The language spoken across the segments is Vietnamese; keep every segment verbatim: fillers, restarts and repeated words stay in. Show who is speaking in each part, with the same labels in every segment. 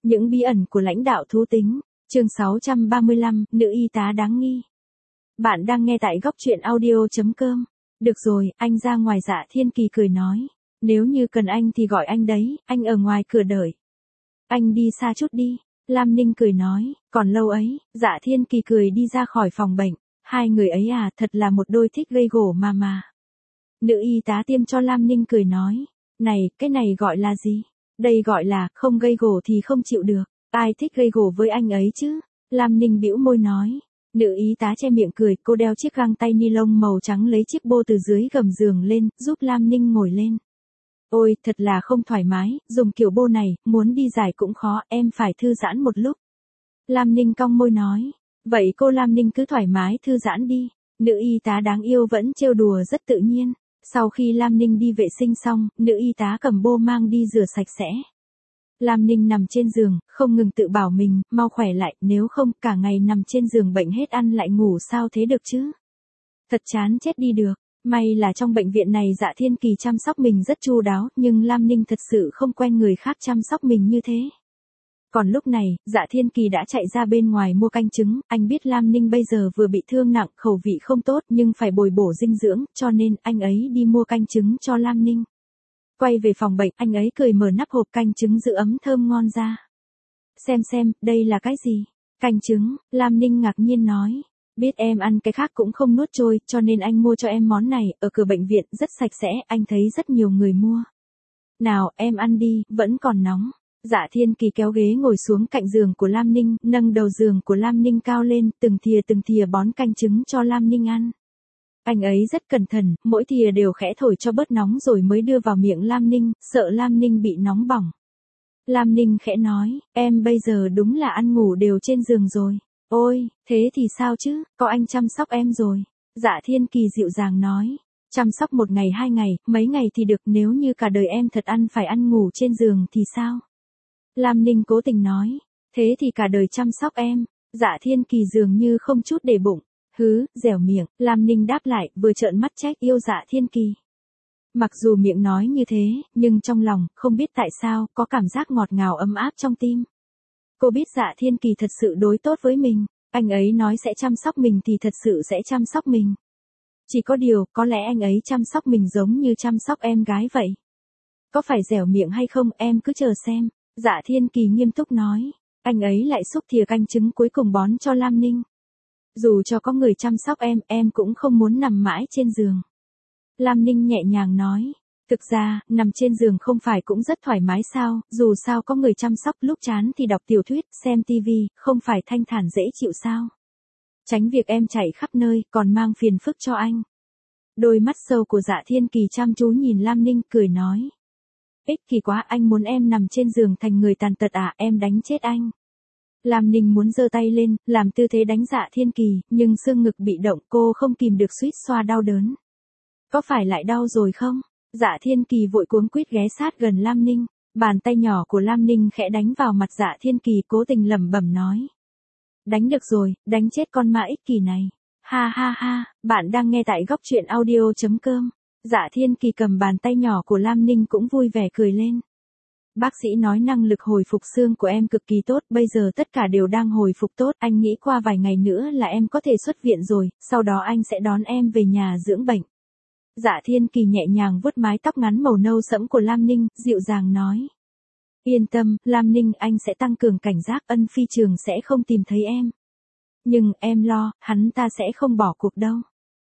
Speaker 1: Những bí ẩn của lãnh đạo thú tính, chương sáu trăm ba mươi lăm, nữ y tá đáng nghi. Bạn đang nghe tại góc truyện audio chấm com. Được rồi, anh ra ngoài. Dạ Thiên Kỳ cười nói. Nếu như cần anh thì gọi anh đấy, anh ở ngoài cửa đợi. Anh đi xa chút đi. Lam Ninh cười nói, còn lâu ấy. Dạ Thiên Kỳ cười đi ra khỏi phòng bệnh. Hai người ấy à, thật là một đôi thích gây gổ mà mà. Nữ y tá tiêm cho Lam Ninh cười nói. Này, cái này gọi là gì? Đây gọi là, không gây gổ thì không chịu được. Ai thích gây gổ với anh ấy chứ? Lam Ninh bĩu môi nói. Nữ y tá che miệng cười, cô đeo chiếc găng tay ni lông màu trắng lấy chiếc bô từ dưới gầm giường lên, giúp Lam Ninh ngồi lên. Ôi, thật là không thoải mái, dùng kiểu bô này, muốn đi giải cũng khó, em phải thư giãn một lúc. Lam Ninh cong môi nói. Vậy cô Lam Ninh cứ thoải mái thư giãn đi. Nữ y tá đáng yêu vẫn trêu đùa rất tự nhiên. Sau khi Lam Ninh đi vệ sinh xong, nữ y tá cầm bô mang đi rửa sạch sẽ. Lam Ninh nằm trên giường, không ngừng tự bảo mình, mau khỏe lại, nếu không, cả ngày nằm trên giường bệnh hết ăn lại ngủ sao thế được chứ? Thật chán chết đi được. May là trong bệnh viện này Dạ Thiên Kỳ chăm sóc mình rất chu đáo, nhưng Lam Ninh thật sự không quen người khác chăm sóc mình như thế. Còn lúc này, Dạ Thiên Kỳ đã chạy ra bên ngoài mua canh trứng, anh biết Lam Ninh bây giờ vừa bị thương nặng, khẩu vị không tốt nhưng phải bồi bổ dinh dưỡng, cho nên anh ấy đi mua canh trứng cho Lam Ninh. Quay về phòng bệnh, anh ấy cười mở nắp hộp canh trứng giữ ấm thơm ngon ra. Xem xem, đây là cái gì? Canh trứng, Lam Ninh ngạc nhiên nói. Biết em ăn cái khác cũng không nuốt trôi, cho nên anh mua cho em món này, ở cửa bệnh viện, rất sạch sẽ, anh thấy rất nhiều người mua. Nào, em ăn đi, vẫn còn nóng. Dạ Thiên Kỳ kéo ghế ngồi xuống cạnh giường của Lam Ninh, nâng đầu giường của Lam Ninh cao lên, từng thìa từng thìa bón canh trứng cho Lam Ninh ăn. Anh ấy rất cẩn thận, mỗi thìa đều khẽ thổi cho bớt nóng rồi mới đưa vào miệng Lam Ninh, sợ Lam Ninh bị nóng bỏng. Lam Ninh khẽ nói, em bây giờ đúng là ăn ngủ đều trên giường rồi. Ôi, thế thì sao chứ, có anh chăm sóc em rồi. Dạ Thiên Kỳ dịu dàng nói. Chăm sóc một ngày hai ngày, mấy ngày thì được, nếu như cả đời em thật ăn phải ăn ngủ trên giường thì sao? Lam Ninh cố tình nói. Thế thì cả đời chăm sóc em. Dạ Thiên Kỳ dường như không chút để bụng. Hứ, dẻo miệng, Lam Ninh đáp lại, vừa trợn mắt trách yêu Dạ Thiên Kỳ. Mặc dù miệng nói như thế, nhưng trong lòng, không biết tại sao, có cảm giác ngọt ngào ấm áp trong tim. Cô biết Dạ Thiên Kỳ thật sự đối tốt với mình, anh ấy nói sẽ chăm sóc mình thì thật sự sẽ chăm sóc mình. Chỉ có điều, có lẽ anh ấy chăm sóc mình giống như chăm sóc em gái vậy. Có phải dẻo miệng hay không, em cứ chờ xem. Dạ Thiên Kỳ nghiêm túc nói, anh ấy lại xúc thìa canh trứng cuối cùng bón cho Lam Ninh. Dù cho có người chăm sóc em, em cũng không muốn nằm mãi trên giường. Lam Ninh nhẹ nhàng nói, thực ra, nằm trên giường không phải cũng rất thoải mái sao, dù sao có người chăm sóc, lúc chán thì đọc tiểu thuyết, xem tivi, không phải thanh thản dễ chịu sao. Tránh việc em chạy khắp nơi, còn mang phiền phức cho anh. Đôi mắt sâu của Dạ Thiên Kỳ chăm chú nhìn Lam Ninh, cười nói. Ích kỷ quá, anh muốn em nằm trên giường thành người tàn tật à, em đánh chết anh. Lam Ninh muốn giơ tay lên, làm tư thế đánh Dạ Thiên Kỳ, nhưng xương ngực bị động, cô không kìm được suýt xoa đau đớn. Có phải lại đau rồi không? Dạ Thiên Kỳ vội cuống quýt ghé sát gần Lam Ninh, bàn tay nhỏ của Lam Ninh khẽ đánh vào mặt Dạ Thiên Kỳ, cố tình lẩm bẩm nói. Đánh được rồi, đánh chết con ma ích kỷ này. Ha ha ha, bạn đang nghe tại góc truyện audio chấm com. Dạ Thiên Kỳ cầm bàn tay nhỏ của Lam Ninh cũng vui vẻ cười lên. Bác sĩ nói năng lực hồi phục xương của em cực kỳ tốt, bây giờ tất cả đều đang hồi phục tốt, anh nghĩ qua vài ngày nữa là em có thể xuất viện rồi, sau đó anh sẽ đón em về nhà dưỡng bệnh. Dạ Thiên Kỳ nhẹ nhàng vuốt mái tóc ngắn màu nâu sẫm của Lam Ninh, dịu dàng nói. Yên tâm, Lam Ninh, anh sẽ tăng cường cảnh giác, Ân Phi Trường sẽ không tìm thấy em. Nhưng, em lo, hắn ta sẽ không bỏ cuộc đâu.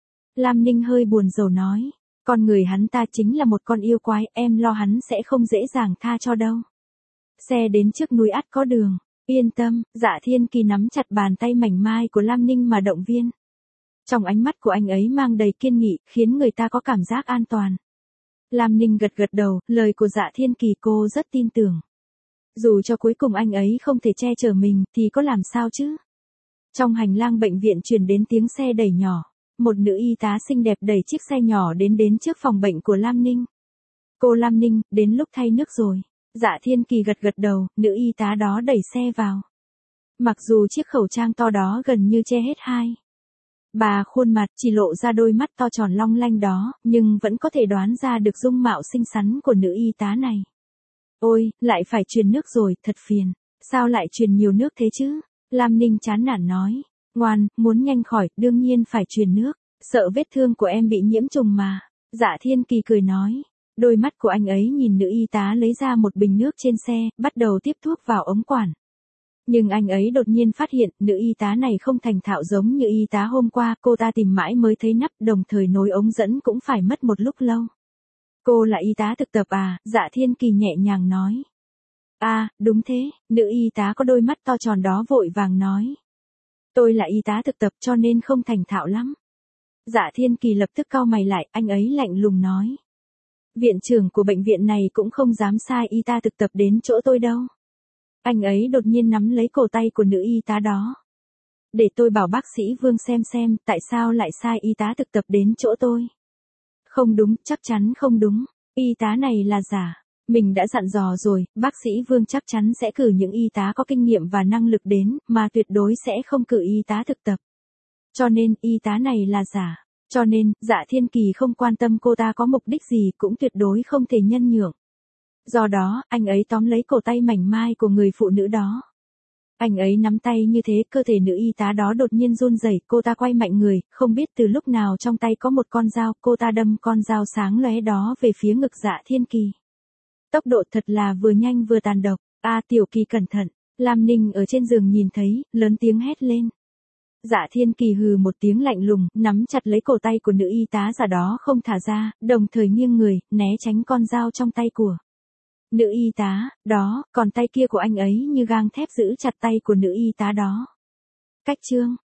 Speaker 1: Lam Ninh hơi buồn rầu nói. Con người hắn ta chính là một con yêu quái, em lo hắn sẽ không dễ dàng tha cho đâu. Xe đến trước núi ắt có đường. Yên tâm, Dạ Thiên Kỳ nắm chặt bàn tay mảnh mai của Lam Ninh mà động viên. Trong ánh mắt của anh ấy mang đầy kiên nghị, khiến người ta có cảm giác an toàn. Lam Ninh gật gật đầu, lời của Dạ Thiên Kỳ cô rất tin tưởng. Dù cho cuối cùng anh ấy không thể che chở mình, thì có làm sao chứ? Trong hành lang bệnh viện truyền đến tiếng xe đẩy nhỏ. Một nữ y tá xinh đẹp đẩy chiếc xe nhỏ đến đến trước phòng bệnh của Lam Ninh. Cô Lam Ninh, đến lúc thay nước rồi. Dạ Thiên Kỳ gật gật đầu, nữ y tá đó đẩy xe vào. Mặc dù chiếc khẩu trang to đó gần như che hết hai bà khuôn mặt, chỉ lộ ra đôi mắt to tròn long lanh đó, nhưng vẫn có thể đoán ra được dung mạo xinh xắn của nữ y tá này. Ôi, lại phải truyền nước rồi, thật phiền. Sao lại truyền nhiều nước thế chứ? Lam Ninh chán nản nói. Ngoan, muốn nhanh khỏi, đương nhiên phải truyền nước. Sợ vết thương của em bị nhiễm trùng mà. Dạ Thiên Kỳ cười nói. Đôi mắt của anh ấy nhìn nữ y tá lấy ra một bình nước trên xe, bắt đầu tiếp thuốc vào ống quản. Nhưng anh ấy đột nhiên phát hiện, nữ y tá này không thành thạo giống như y tá hôm qua, cô ta tìm mãi mới thấy nắp, đồng thời nối ống dẫn cũng phải mất một lúc lâu. Cô là y tá thực tập à? Dạ Thiên Kỳ nhẹ nhàng nói. À, đúng thế, nữ y tá có đôi mắt to tròn đó vội vàng nói. Tôi là y tá thực tập cho nên không thành thạo lắm. Dạ Thiên Kỳ lập tức cau mày lại, anh ấy lạnh lùng nói. Viện trưởng của bệnh viện này cũng không dám sai y tá thực tập đến chỗ tôi đâu. Anh ấy đột nhiên nắm lấy cổ tay của nữ y tá đó. Để tôi bảo bác sĩ Vương xem xem, tại sao lại sai y tá thực tập đến chỗ tôi. Không đúng, chắc chắn không đúng, y tá này là giả. Mình đã dặn dò rồi, bác sĩ Vương chắc chắn sẽ cử những y tá có kinh nghiệm và năng lực đến, mà tuyệt đối sẽ không cử y tá thực tập. Cho nên, y tá này là giả. Cho nên, Dạ Thiên Kỳ không quan tâm cô ta có mục đích gì, cũng tuyệt đối không thể nhân nhượng. Do đó, anh ấy tóm lấy cổ tay mảnh mai của người phụ nữ đó. Anh ấy nắm tay như thế, cơ thể nữ y tá đó đột nhiên run rẩy, cô ta quay mạnh người, không biết từ lúc nào trong tay có một con dao, cô ta đâm con dao sáng lóe đó về phía ngực Dạ Thiên Kỳ. Tốc độ thật là vừa nhanh vừa tàn độc. A à, Tiểu Kỳ cẩn thận. Lam Ninh ở trên giường nhìn thấy, lớn tiếng hét lên. Dạ Thiên Kỳ hừ một tiếng lạnh lùng, nắm chặt lấy cổ tay của nữ y tá giả đó không thả ra, đồng thời nghiêng người, né tránh con dao trong tay của nữ y tá, đó, còn tay kia của anh ấy như gang thép giữ chặt tay của nữ y tá đó. Cách chương